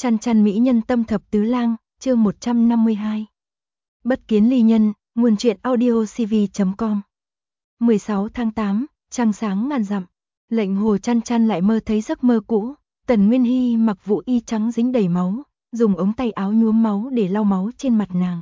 Chăn chăn mỹ nhân tâm thập tứ lang, chương 152. Bất kiến ly nhân, nguồn truyện audio cv.com. 16 tháng 8, trăng sáng ngàn dặm. Lệnh Hồ chăn chăn lại mơ thấy giấc mơ cũ. Tần Nguyên Hy mặc vụ y trắng dính đầy máu, dùng ống tay áo nhuốm máu để lau máu trên mặt nàng.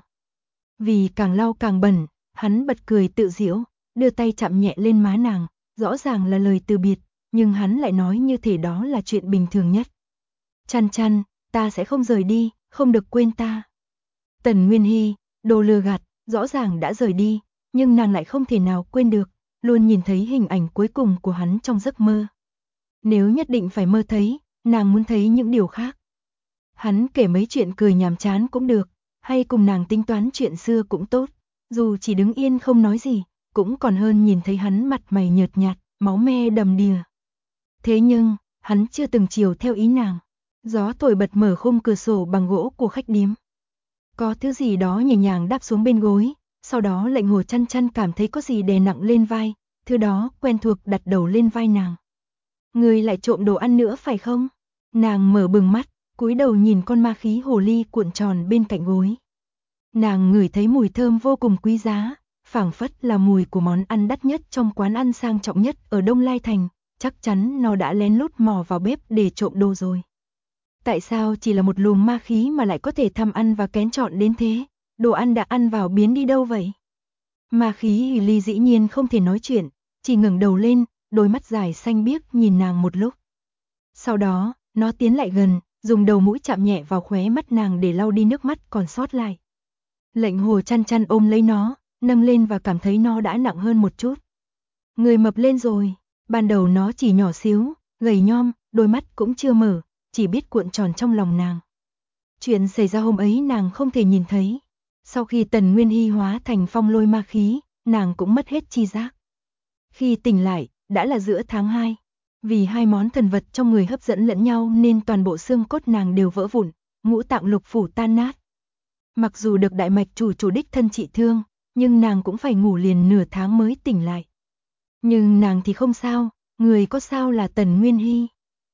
Vì càng lau càng bẩn, hắn bật cười tự giễu, đưa tay chạm nhẹ lên má nàng, rõ ràng là lời từ biệt, nhưng hắn lại nói như thể đó là chuyện bình thường nhất. Chăn chăn, ta sẽ không rời đi, không được quên ta. Tần Nguyên Hy, đồ lừa gạt, rõ ràng đã rời đi, nhưng nàng lại không thể nào quên được, luôn nhìn thấy hình ảnh cuối cùng của hắn trong giấc mơ. Nếu nhất định phải mơ thấy, nàng muốn thấy những điều khác. Hắn kể mấy chuyện cười nhàm chán cũng được, hay cùng nàng tính toán chuyện xưa cũng tốt, dù chỉ đứng yên không nói gì, cũng còn hơn nhìn thấy hắn mặt mày nhợt nhạt, máu me đầm đìa. Thế nhưng, hắn chưa từng chiều theo ý nàng. Gió thổi bật mở khung cửa sổ bằng gỗ của khách điếm. Có thứ gì đó nhẹ nhàng đáp xuống bên gối, sau đó Lệnh Hồ chăn chăn cảm thấy có gì đè nặng lên vai, thứ đó quen thuộc đặt đầu lên vai nàng. Người lại trộm đồ ăn nữa phải không? Nàng mở bừng mắt, cúi đầu nhìn con ma khí hồ ly cuộn tròn bên cạnh gối. Nàng ngửi thấy mùi thơm vô cùng quý giá, phảng phất là mùi của món ăn đắt nhất trong quán ăn sang trọng nhất ở Đông Lai Thành, chắc chắn nó đã lén lút mò vào bếp để trộm đồ rồi. Tại sao chỉ là một luồng ma khí mà lại có thể tham ăn và kén chọn đến thế? Đồ ăn đã ăn vào biến đi đâu vậy? Ma khí Hỷ Ly dĩ nhiên không thể nói chuyện, chỉ ngẩng đầu lên, đôi mắt dài xanh biếc nhìn nàng một lúc. Sau đó, nó tiến lại gần, dùng đầu mũi chạm nhẹ vào khóe mắt nàng để lau đi nước mắt còn sót lại. Lệnh Hồ chăn chăn ôm lấy nó, nâng lên và cảm thấy nó đã nặng hơn một chút. Người mập lên rồi, ban đầu nó chỉ nhỏ xíu, gầy nhom, đôi mắt cũng chưa mở, chỉ biết cuộn tròn trong lòng nàng. Chuyện xảy ra hôm ấy nàng không thể nhìn thấy. Sau khi Tần Nguyên Hy hóa thành phong lôi ma khí, nàng cũng mất hết chi giác. Khi tỉnh lại, đã là giữa tháng 2. Vì hai món thần vật trong người hấp dẫn lẫn nhau nên toàn bộ xương cốt nàng đều vỡ vụn, ngũ tạng lục phủ tan nát. Mặc dù được đại mạch chủ đích thân trị thương, nhưng nàng cũng phải ngủ liền nửa tháng mới tỉnh lại. Nhưng nàng thì không sao, người có sao là Tần Nguyên Hy.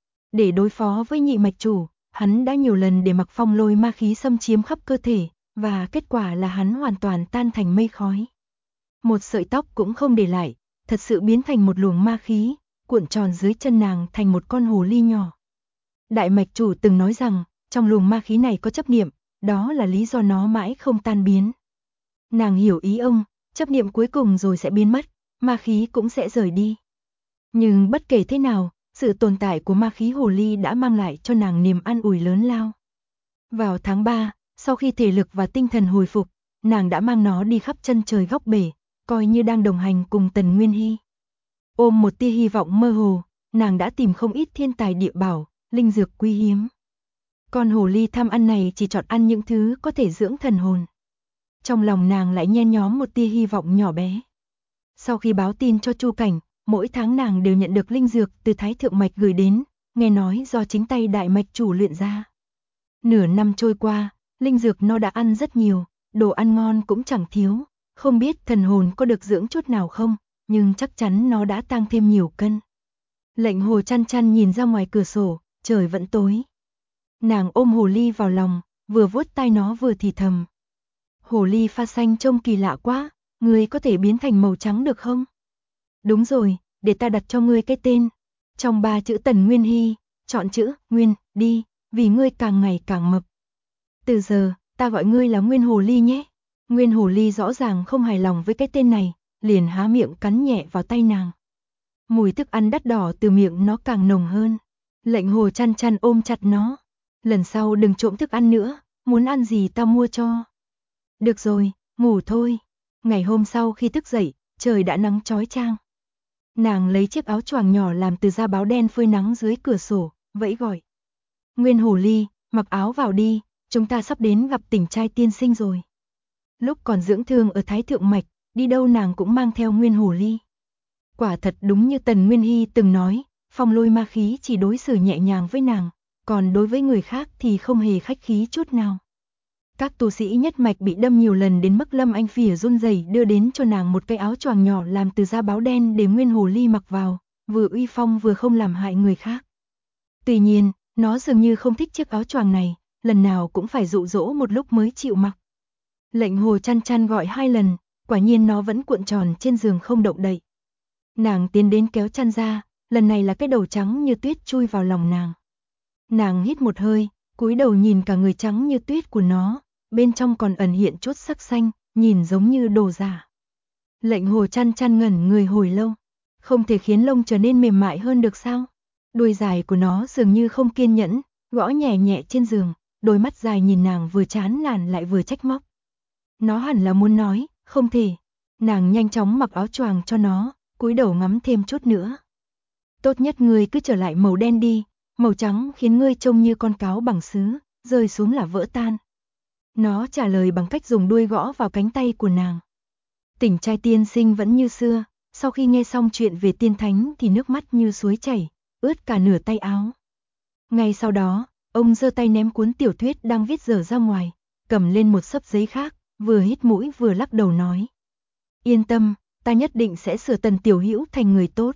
Để đối phó với nhị mạch chủ, hắn đã nhiều lần để mặc phong lôi ma khí xâm chiếm khắp cơ thể, và kết quả là hắn hoàn toàn tan thành mây khói. Một sợi tóc cũng không để lại, thật sự biến thành một luồng ma khí, cuộn tròn dưới chân nàng thành một con hồ ly nhỏ. Đại mạch chủ từng nói rằng, trong luồng ma khí này có chấp niệm, đó là lý do nó mãi không tan biến. Nàng hiểu ý ông, chấp niệm cuối cùng rồi sẽ biến mất, ma khí cũng sẽ rời đi. Nhưng bất kể thế nào, sự tồn tại của ma khí hồ ly đã mang lại cho nàng niềm an ủi lớn lao. Vào tháng 3, sau khi thể lực và tinh thần hồi phục, nàng đã mang nó đi khắp chân trời góc bể, coi như đang đồng hành cùng Tần Nguyên Hy. Ôm một tia hy vọng mơ hồ, nàng đã tìm không ít thiên tài địa bảo, linh dược quý hiếm. Con hồ ly tham ăn này chỉ chọn ăn những thứ có thể dưỡng thần hồn. Trong lòng nàng lại nhen nhóm một tia hy vọng nhỏ bé. Sau khi báo tin cho Chu Cảnh, mỗi tháng nàng đều nhận được linh dược từ Thái Thượng Mạch gửi đến, nghe nói do chính tay đại mạch chủ luyện ra. Nửa năm trôi qua, linh dược nó đã ăn rất nhiều, đồ ăn ngon cũng chẳng thiếu, không biết thần hồn có được dưỡng chút nào không, nhưng chắc chắn nó đã tăng thêm nhiều cân. Lệnh Hồ chăn chăn nhìn ra ngoài cửa sổ, trời vẫn tối. Nàng ôm hồ ly vào lòng, vừa vuốt tai nó vừa thì thầm. Hồ ly pha xanh trông kỳ lạ quá, ngươi có thể biến thành màu trắng được không? Đúng rồi, để ta đặt cho ngươi cái tên. Trong 3 chữ Tần Nguyên Hy, chọn chữ Nguyên đi, vì ngươi càng ngày càng mập. Từ giờ, ta gọi ngươi là Nguyên Hồ Ly nhé. Nguyên Hồ Ly rõ ràng không hài lòng với cái tên này, liền há miệng cắn nhẹ vào tay nàng. Mùi thức ăn đắt đỏ từ miệng nó càng nồng hơn. Lệnh Hồ chăn chăn ôm chặt nó. Lần sau đừng trộm thức ăn nữa, muốn ăn gì ta mua cho. Được rồi, ngủ thôi. Ngày hôm sau khi thức dậy, trời đã nắng chói chang. Nàng lấy chiếc áo choàng nhỏ làm từ da báo đen phơi nắng dưới cửa sổ, vẫy gọi. Nguyên Hồ Ly, mặc áo vào đi, chúng ta sắp đến gặp Tỉnh trai tiên sinh rồi. Lúc còn dưỡng thương ở Thái Thượng Mạch, đi đâu nàng cũng mang theo Nguyên Hồ Ly. Quả thật đúng như Tần Nguyên Hy từng nói, phong lôi ma khí chỉ đối xử nhẹ nhàng với nàng, còn đối với người khác thì không hề khách khí chút nào. Các tu sĩ nhất mạch bị đâm nhiều lần đến mức Lâm Anh Phỉ run rẩy đưa đến cho nàng một cái áo choàng nhỏ làm từ da báo đen để Nguyên Hồ Ly mặc vào, vừa uy phong vừa không làm hại người khác. Tuy nhiên, Nó dường như không thích chiếc áo choàng này, lần nào cũng phải dụ dỗ một lúc mới chịu mặc. Lệnh Hồ chăn chăn gọi 2 lần, quả nhiên nó vẫn cuộn tròn trên giường không động đậy. Nàng tiến đến kéo chăn ra, lần này là cái đầu trắng như tuyết chui vào lòng nàng. Nàng hít một hơi, cúi đầu nhìn cả người trắng như tuyết của nó, bên trong còn ẩn hiện chút sắc xanh, nhìn giống như đồ giả. Lệnh Hồ chăn chăn ngẩn người hồi lâu, không thể khiến lông trở nên mềm mại hơn được sao? Đuôi dài của nó dường như không kiên nhẫn, gõ nhẹ nhẹ trên giường, đôi mắt dài nhìn nàng vừa chán nản lại vừa trách móc. Nó hẳn là muốn nói, không thể. Nàng nhanh chóng mặc áo choàng cho nó, cúi đầu ngắm thêm chút nữa. Tốt nhất ngươi cứ trở lại màu đen đi, màu trắng khiến ngươi trông như con cáo bằng sứ, rơi xuống là vỡ tan. Nó trả lời bằng cách dùng đuôi gõ vào cánh tay của nàng. Tỉnh trai tiên sinh vẫn như xưa, sau khi nghe xong chuyện về tiên thánh thì nước mắt như suối chảy, ướt cả nửa tay áo. Ngay sau đó, ông giơ tay ném cuốn tiểu thuyết đang viết dở ra ngoài, cầm lên một xấp giấy khác, vừa hít mũi vừa lắc đầu nói. Yên tâm, ta nhất định sẽ sửa Tần Tiểu Hữu thành người tốt.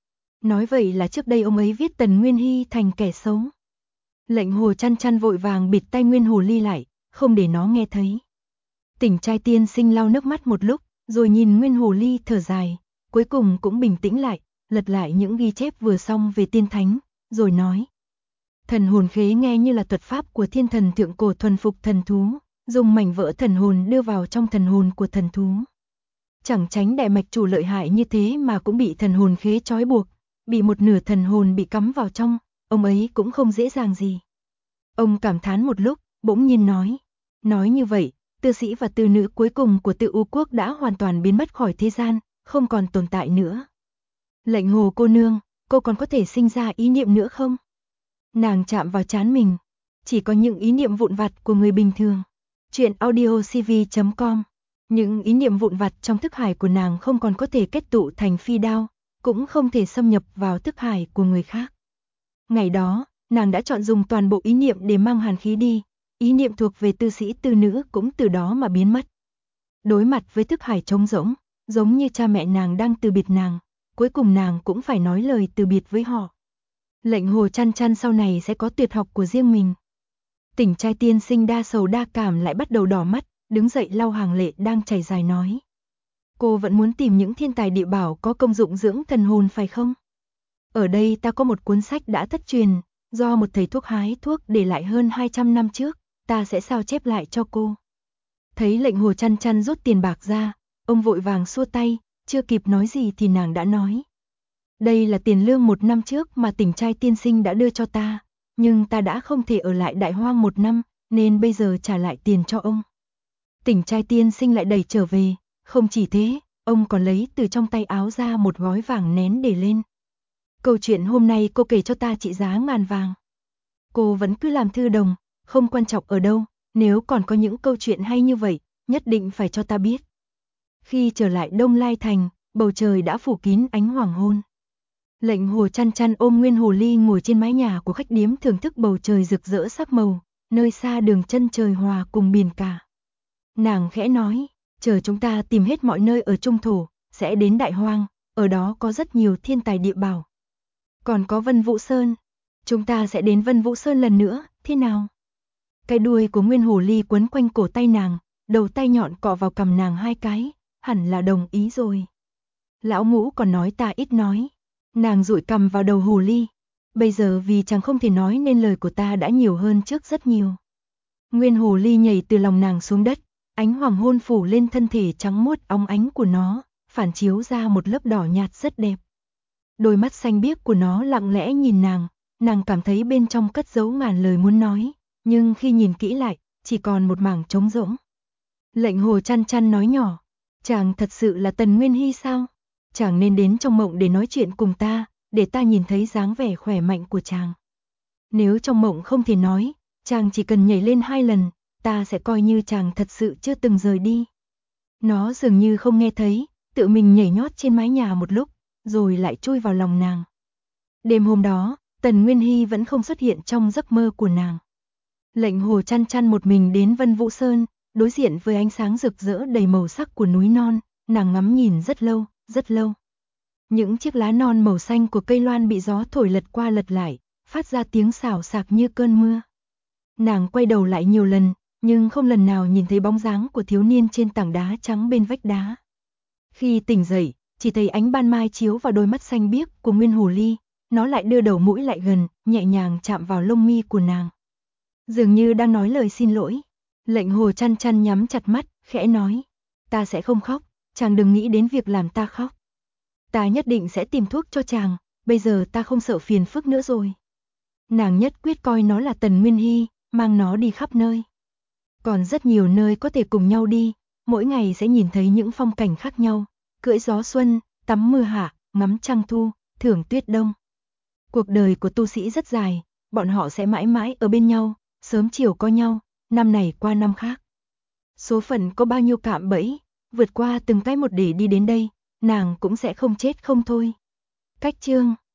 Nói vậy là trước đây ông ấy viết Tần Nguyên Hy thành kẻ xấu. Lệnh Hồ chăn chăn vội vàng bịt tai Nguyên Hồ Ly lại, không để nó nghe thấy. Tỉnh trai tiên sinh lau nước mắt một lúc, rồi nhìn Nguyên Hồ Ly thở dài, cuối cùng cũng bình tĩnh lại, lật lại những ghi chép vừa xong về tiên thánh, rồi nói. Thần hồn khế nghe như là thuật pháp của thiên thần thượng cổ thuần phục thần thú, dùng mảnh vỡ thần hồn đưa vào trong thần hồn của thần thú. Chẳng tránh đại mạch chủ lợi hại như thế mà cũng bị thần hồn khế trói buộc, bị một nửa thần hồn bị cắm vào trong, ông ấy cũng không dễ dàng gì. Ông cảm thán một lúc, bỗng nhiên nói như vậy, tư sĩ và tư nữ cuối cùng của Tự U quốc đã hoàn toàn biến mất khỏi thế gian, không còn tồn tại nữa. Lệnh Hồ cô nương, cô còn có thể sinh ra ý niệm nữa không? Nàng chạm vào trán mình, chỉ có những ý niệm vụn vặt của người bình thường. Chuyện audiocv.com. Những ý niệm vụn vặt trong thức hải của nàng không còn có thể kết tụ thành phi đao, cũng không thể xâm nhập vào thức hải của người khác. Ngày đó, nàng đã chọn dùng toàn bộ ý niệm để mang hàn khí đi, ý niệm thuộc về tư sĩ tư nữ cũng từ đó mà biến mất. Đối mặt với thức hải trống rỗng, giống như cha mẹ nàng đang từ biệt nàng, cuối cùng nàng cũng phải nói lời từ biệt với họ. Lệnh Hồ chăn chăn sau này sẽ có tuyệt học của riêng mình. Tỉnh trai tiên sinh đa sầu đa cảm lại bắt đầu đỏ mắt, đứng dậy lau hàng lệ đang chảy dài nói. Cô vẫn muốn tìm những thiên tài địa bảo có công dụng dưỡng thần hồn phải không? Ở đây ta có một cuốn sách đã thất truyền, do một thầy thuốc hái thuốc để lại hơn 200 năm trước, ta sẽ sao chép lại cho cô. Thấy Lệnh Hồ chăn chăn rút tiền bạc ra, ông vội vàng xua tay, chưa kịp nói gì thì nàng đã nói. Đây là tiền lương 1 năm trước mà tỉnh trai tiên sinh đã đưa cho ta, nhưng ta đã không thể ở lại Đại Hoang 1 năm, nên bây giờ trả lại tiền cho ông. Tỉnh trai tiên sinh lại đẩy trở về, không chỉ thế, ông còn lấy từ trong tay áo ra một gói vàng nén để lên. Câu chuyện hôm nay cô kể cho ta trị giá 1000 vàng. Cô vẫn cứ làm thư đồng, không quan trọng ở đâu, nếu còn có những câu chuyện hay như vậy, nhất định phải cho ta biết. Khi trở lại Đông Lai Thành, bầu trời đã phủ kín ánh hoàng hôn. Lệnh Hồ chăn chăn ôm Nguyên Hồ Ly ngồi trên mái nhà của khách điếm thưởng thức bầu trời rực rỡ sắc màu, nơi xa đường chân trời hòa cùng biển cả. Nàng khẽ nói, chờ chúng ta tìm hết mọi nơi ở Trung Thổ, sẽ đến Đại Hoang, ở đó có rất nhiều thiên tài địa bảo. Còn có Vân Vũ Sơn, chúng ta sẽ đến Vân Vũ Sơn lần nữa, thế nào? Cái đuôi của Nguyên Hồ Ly quấn quanh cổ tay nàng, đầu tay nhọn cọ vào cằm nàng 2 cái, hẳn là đồng ý rồi. Lão Ngũ còn nói ta ít nói. Nàng dụi cằm vào đầu Hồ Ly. Bây giờ vì chàng không thể nói nên lời của ta đã nhiều hơn trước rất nhiều. Nguyên Hồ Ly nhảy từ lòng nàng xuống đất, ánh hoàng hôn phủ lên thân thể trắng muốt óng ánh của nó, phản chiếu ra một lớp đỏ nhạt rất đẹp. Đôi mắt xanh biếc của nó lặng lẽ nhìn nàng cảm thấy bên trong cất giấu ngàn lời muốn nói, nhưng khi nhìn kỹ lại, chỉ còn một mảng trống rỗng. Lệnh Hồ chăn chăn nói nhỏ, chàng thật sự là Tần Nguyên Hy sao? Chàng nên đến trong mộng để nói chuyện cùng ta, để ta nhìn thấy dáng vẻ khỏe mạnh của chàng. Nếu trong mộng không thể nói, chàng chỉ cần nhảy lên 2 lần, ta sẽ coi như chàng thật sự chưa từng rời đi. Nó dường như không nghe thấy, tự mình nhảy nhót trên mái nhà một lúc, rồi lại chui vào lòng nàng. Đêm hôm đó, Tần Nguyên Hy vẫn không xuất hiện trong giấc mơ của nàng. Lệnh Hồ chăn chăn một mình đến Vân Vũ Sơn, đối diện với ánh sáng rực rỡ đầy màu sắc của núi non, nàng ngắm nhìn rất lâu, rất lâu. Những chiếc lá non màu xanh của cây loan bị gió thổi lật qua lật lại, phát ra tiếng xào xạc như cơn mưa. Nàng quay đầu lại nhiều lần, nhưng không lần nào nhìn thấy bóng dáng của thiếu niên trên tảng đá trắng bên vách đá. Khi tỉnh dậy, chỉ thấy ánh ban mai chiếu vào đôi mắt xanh biếc của Nguyên Hồ Ly, nó lại đưa đầu mũi lại gần, nhẹ nhàng chạm vào lông mi của nàng. Dường như đang nói lời xin lỗi. Lệnh Hồ chăn chăn nhắm chặt mắt, khẽ nói, ta sẽ không khóc, chàng đừng nghĩ đến việc làm ta khóc. Ta nhất định sẽ tìm thuốc cho chàng, bây giờ ta không sợ phiền phức nữa rồi. Nàng nhất quyết coi nó là Tần Nguyên Hy, mang nó đi khắp nơi. Còn rất nhiều nơi có thể cùng nhau đi, mỗi ngày sẽ nhìn thấy những phong cảnh khác nhau, cưỡi gió xuân, tắm mưa hạ, ngắm trăng thu, thưởng tuyết đông. Cuộc đời của tu sĩ rất dài, bọn họ sẽ mãi mãi ở bên nhau, sớm chiều có nhau, năm này qua năm khác. Số phận có bao nhiêu cạm bẫy, vượt qua từng cái một để đi đến đây, nàng cũng sẽ không chết không thôi. Cách chương